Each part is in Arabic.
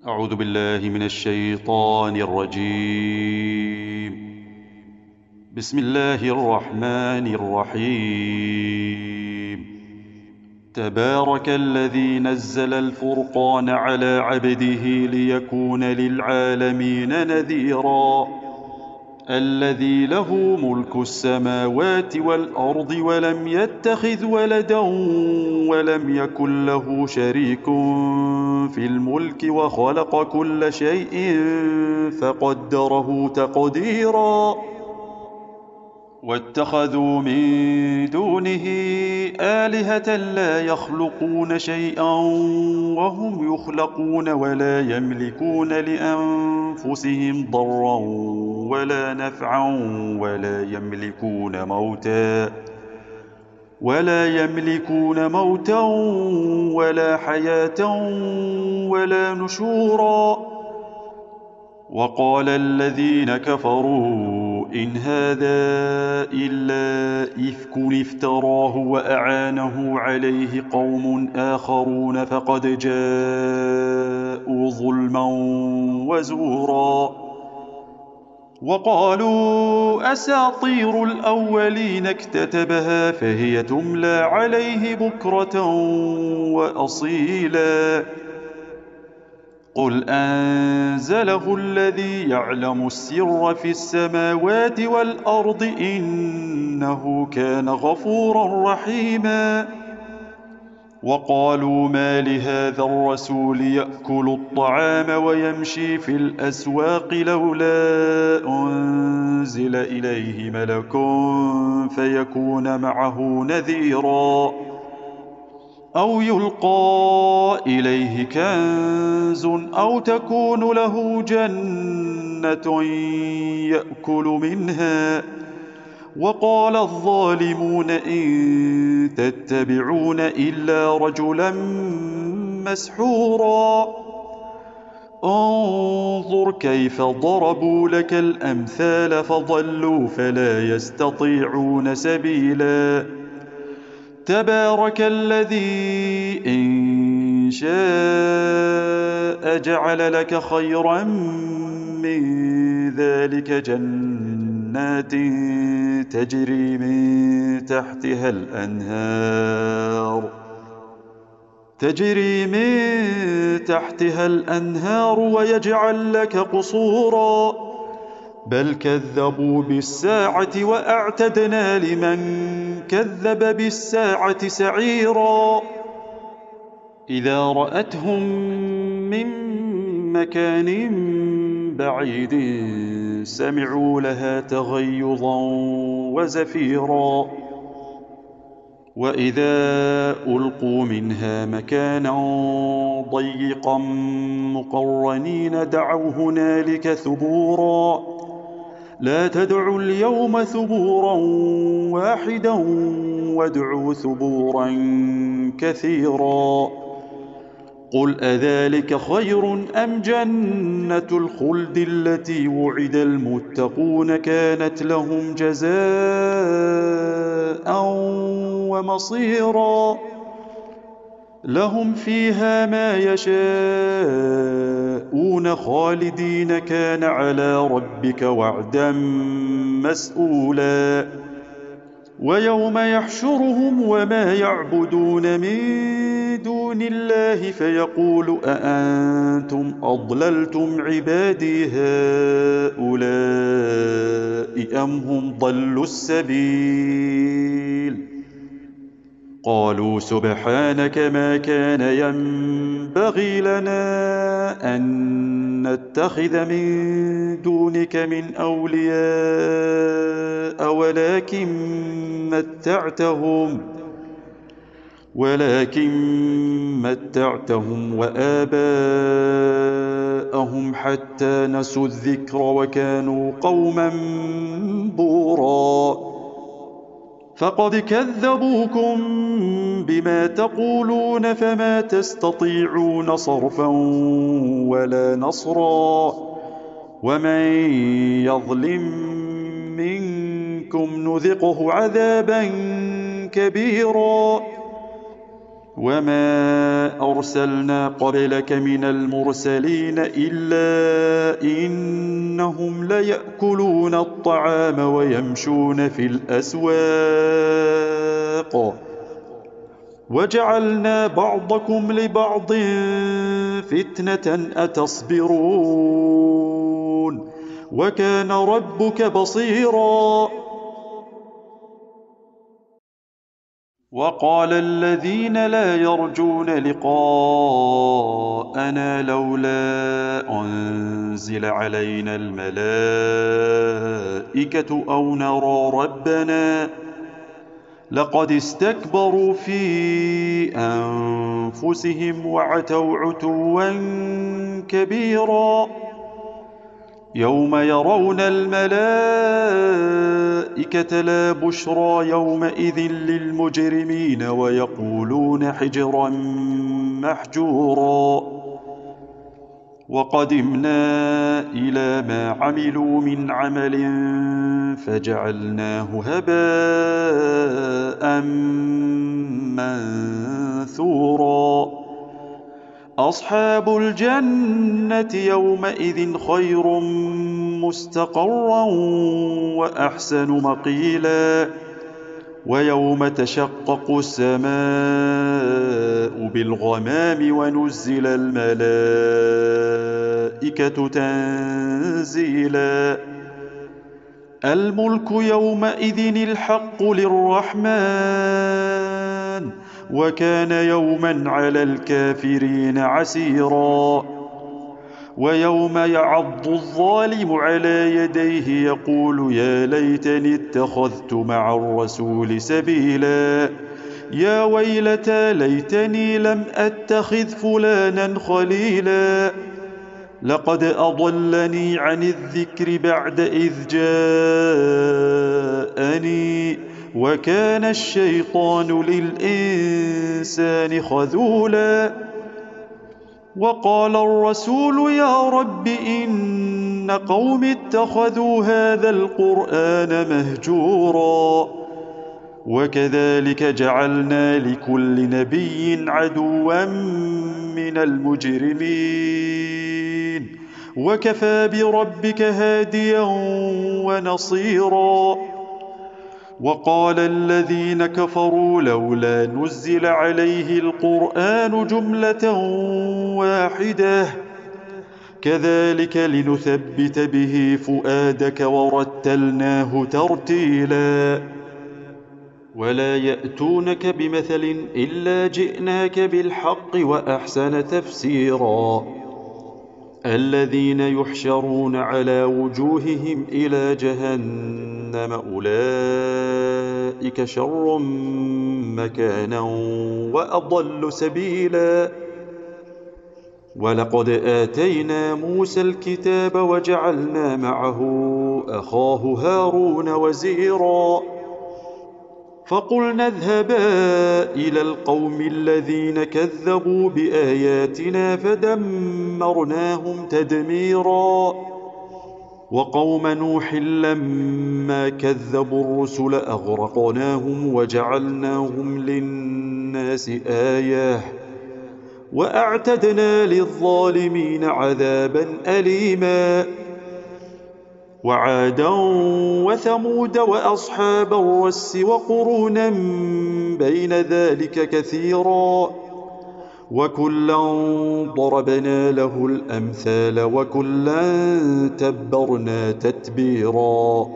أعوذ بالله من الشيطان الرجيم. بسم الله الرحمن الرحيم. تبارك الذي نزل الفرقان على عبده ليكون للعالمين نذيرا. الذي له ملك السماوات والأرض ولم يتخذ ولدا ولم يكن له شريك في الملك وخلق كل شيء فقدره تقديرا. واتخذوا من دونه آلهة لا يخلقون شيئا وهم يخلقون ولا يملكون لأنفسهم ضرا ولا نفعا ولا يملكون موتا ولا حياة ولا نشورا. وقال الذين كفروا إن هذا إلا إفك افتراه وأعانه عليه قوم آخرون فقد جاءوا ظلما وزورا. وقالوا أساطير الأولين اكتتبها فهي تملى عليه بكرة وأصيلا. قل أنزله الذي يعلم السر في السماوات والأرض إنه كان غفورا رحيما. وقالوا ما لهذا الرسول يأكل الطعام ويمشي في الأسواق لولا أنزل إليه ملك فيكون معه نذيرا أو يلقى إليه كنز أو تكون له جنة يأكل منها. وقال الظالمون إن تتبعون إلا رجلا مسحورا. انظر كيف ضربوا لك الأمثال فضلوا فلا يستطيعون سبيلا. تبارك الذي إن شاء جعل لك خيرا من ذلك جنات تجري من تحتها الأنهار ويجعل لك قصورا. بل كذبوا بالساعة وأعتدنا لمن كذب بالساعة سعيرا. إذا رأتهم من مكان بعيد سمعوا لها تغيظا وزفيرا. وإذا ألقوا منها مكانا ضيقا مقرنين دعوا هنالك ثبورا. لا تدعوا اليوم ثبورا واحدا وادعوا ثبورا كثيرا. قل أذلك خير أم جنة الخلد التي وعد المتقون كانت لهم جزاء ومصيرا. لهم فيها ما يشاءون خالدين كان على ربك وعدا مسئولا. ويوم يحشرهم وما يعبدون من دون الله فيقول أأنتم أضللتم عبادي هؤلاء أم هم ضلوا السبيل. قالوا سبحانك ما كان ينبغي لنا أن نتخذ من دونك من أولياء ولكن متعتهم وآباءهم حتى نسوا الذكر وكانوا قوما بورا. فقد كذبوكم بما تقولون فما تستطيعون صرفا ولا نصرا. ومن يظلم منكم نذقه عذابا كبيرا. وما أرسلنا قبلك من المرسلين إلا إنهم ليأكلون الطعام ويمشون في الأسواق وجعلنا بعضكم لبعض فتنة أتصبرون وكان ربك بصيرا. وقال الذين لا يرجون لقاءنا لولا أنزل علينا الملائكة أو نرى ربنا لقد استكبروا في أنفسهم وعتوا عتوا كبيرا يوم يرون الملائكة لا بشرى يومئذ للمجرمين ويقولون حجرا محجورا وقدمنا إلى ما عملوا من عمل فجعلناه هباء منثورا أصحاب الجنة يومئذ خير مستقرا وأحسن مقيلا ويوم تشقق السماء بالغمام ونزل الملائكة تنزيلا الملك يومئذ الحق للرحمن وكان يوما على الكافرين عسيرا ويوم يعض الظالم على يديه يقول يا ليتني اتخذت مع الرسول سبيلا يا ويلتى ليتني لم أتخذ فلانا خليلا لقد أضلني عن الذكر بعد إذ جاءني وكان الشيطان للإنسان خذولا وقال الرسول يا رب إن قوم اتخذوا هذا القرآن مهجورا وكذلك جعلنا لكل نبي عدوا من المجرمين وكفى بربك هاديا ونصيرا وقال الذين كفروا لولا نزل عليه القرآن جملة واحدة كذلك لنثبت به فؤادك ورتلناه ترتيلا ولا يأتونك بمثل إلا جئناك بالحق وأحسن تفسيرا الذين يحشرون على وجوههم إلى جهنم أولئك شر مكانا وأضل سبيلا ولقد آتينا موسى الكتاب وجعلنا معه أخاه هارون وزيرا فقلنا اذهبا إلى القوم الذين كذبوا بآياتنا فدمرناهم تدميرا وقوم نوح لما كذبوا الرسل أغرقناهم وجعلناهم للناس آية وأعتدنا للظالمين عذابا أليما وعادا وثمود وأصحاب الرس وقرونا بين ذلك كثيرا وكلا ضربنا له الأمثال وكلا تبرنا تتبيرا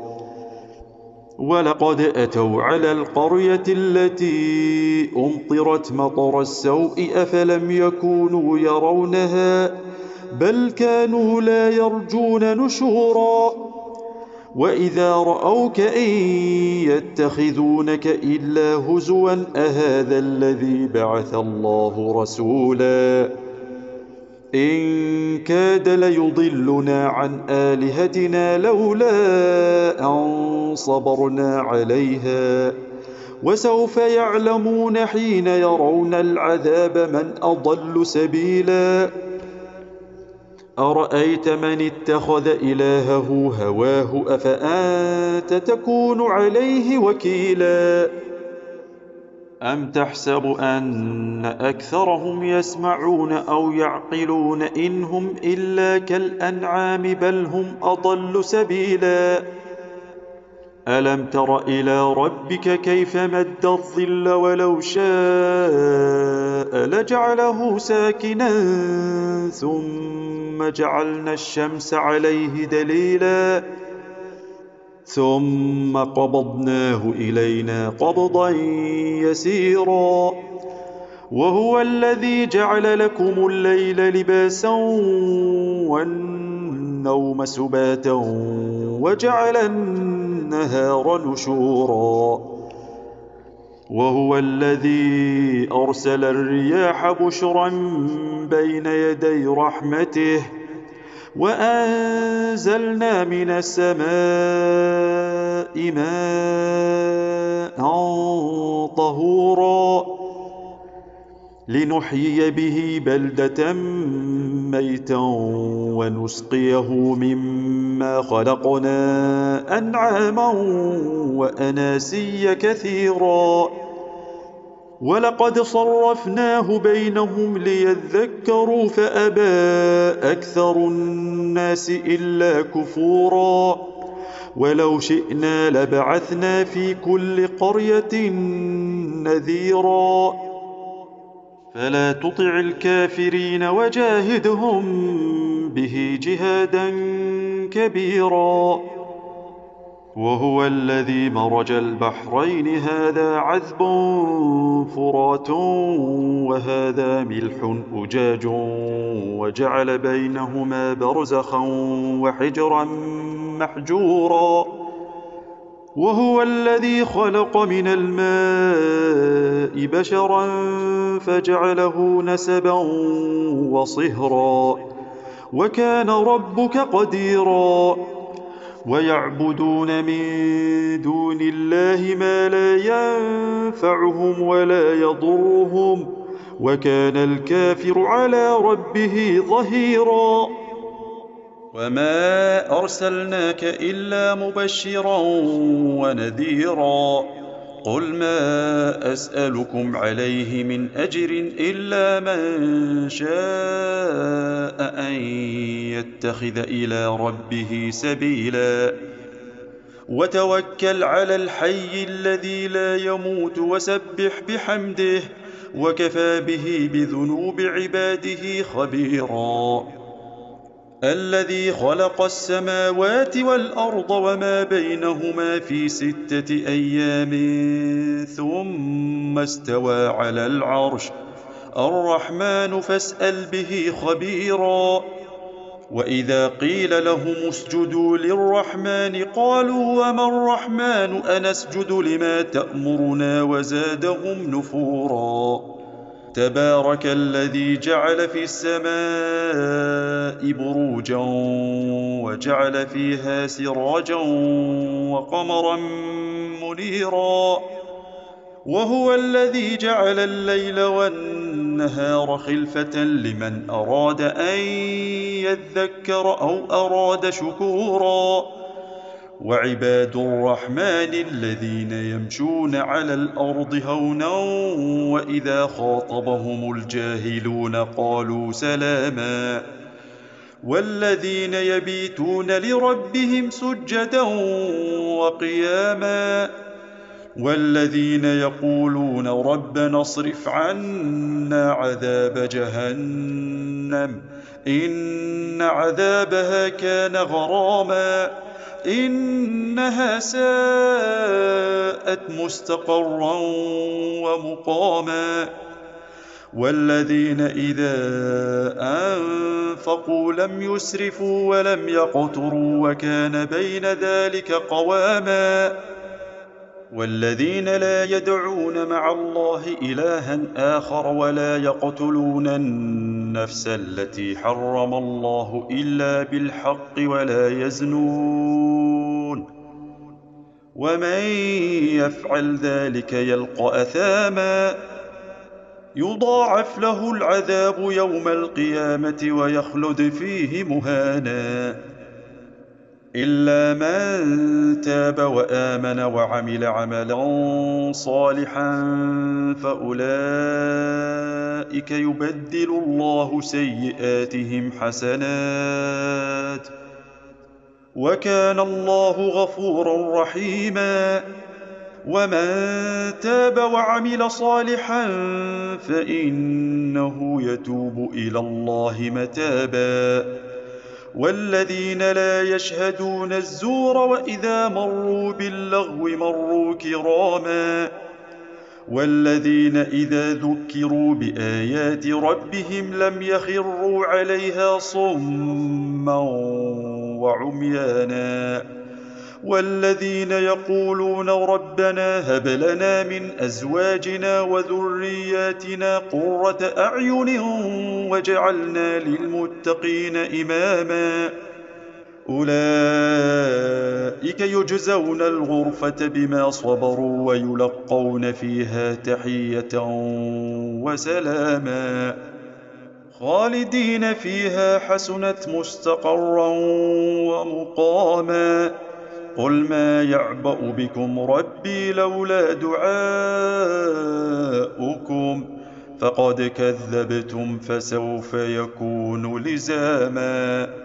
ولقد أتوا على القرية التي أمطرت مطر السوء أفلم يكونوا يرونها بل كانوا لا يرجون نشورا وإذا رأوك إن يتخذونك إلا هزوا أهذا الذي بعث الله رسولا إن كاد ليضلنا عن آلهتنا لولا أن صبرنا عليها وسوف يعلمون حين يرون العذاب من أضل سبيلا أرأيت من اتخذ إلهه هواه أفأنت تكون عليه وكيلا أم تحسب أن أكثرهم يسمعون أو يعقلون إن هم إلا كالأنعام بل هم أضل سبيلا ألم تر إلى ربك كيف مد الظل ولو شاء لجعله ساكنا ثم جعلنا الشمس عليه دليلا ثم قبضناه إلينا قبضا يسيرا وهو الذي جعل لكم الليل لباسا والنوم سباتا وجعل النهار نشورا وهو الذي أرسل الرياح بشرا بين يدي رحمته وأنزلنا من السماء ماء طهورا لنحيي به بلدة ميتا ونسقيه مما خلقنا أنعاما وأناسيا كثيرا ولقد صرفناه بينهم ليذكروا فأبى أكثر الناس إلا كفورا ولو شئنا لبعثنا في كل قرية نذيرا فلا تطع الكافرين وجاهدهم به جهادا كبيرا وهو الذي مرج البحرين هذا عذب فرات وهذا ملح أجاج وجعل بينهما برزخا وحجرا محجورا وهو الذي خلق من الماء بشرا فجعله نسبا وصهرا وكان ربك قديرا ويعبدون من دون الله ما لا ينفعهم ولا يضرهم وكان الكافر على ربه ظهيرا وما أرسلناك إلا مبشرا ونذيرا قل ما أسألكم عليه من أجر إلا من شاء أن يتخذ إلى ربه سبيلا وتوكل على الحي الذي لا يموت وسبح بحمده وكفى به بذنوب عباده خبيرا الذي خلق السماوات والأرض وما بينهما في 6 أيام ثم استوى على العرش الرحمن فاسأل به خبيرا وإذا قيل لهم اسجدوا للرحمن قالوا وما الرحمن أنسجد لما تأمرنا وزادهم نفورا تبارك الذي جعل في السماء بروجا وجعل فيها سراجا وقمرا منيرا وهو الذي جعل الليل والنهار خلفة لمن أراد أن يذكر أو أراد شكورا وعباد الرحمن الذين يمشون على الأرض هونا وإذا خاطبهم الجاهلون قالوا سلاما والذين يبيتون لربهم سجدا وقياما والذين يقولون ربنا اصرف عنا عذاب جهنم إن عذابها كان غراما إنها ساءت مستقرا ومقاما والذين إذا أنفقوا لم يسرفوا ولم يقتروا وكان بين ذلك قواما والذين لا يدعون مع الله إلها آخر ولا يقتلون النفس التي حرم الله إلا بالحق ولا يزنون ومن يفعل ذلك يلقى أثاما يضاعف له العذاب يوم القيامة ويخلد فيه مهانا إلا من تاب وآمن وعمل عملا صالحا فأولئك يبدل الله سيئاتهم حسنات وكان الله غفورا رحيما ومن تاب وعمل صالحا فإنه يتوب إلى الله متابا والذين لا يشهدون الزور وإذا مروا باللغو مروا كراما والذين إذا ذكروا بآيات ربهم لم يخروا عليها صما وعميانا والذين يقولون ربنا هب لنا من أزواجنا وذرياتنا قرة أعين واجعلنا للمتقين إماما أولئك يجزون الغرفة بما صبروا ويلقون فيها تحية وسلاما خالدين فيها حسنت مستقرا ومقاما قل ما يعبأ بكم ربي لولا دعاؤكم فقد كذبتم فسوف يكون لزاما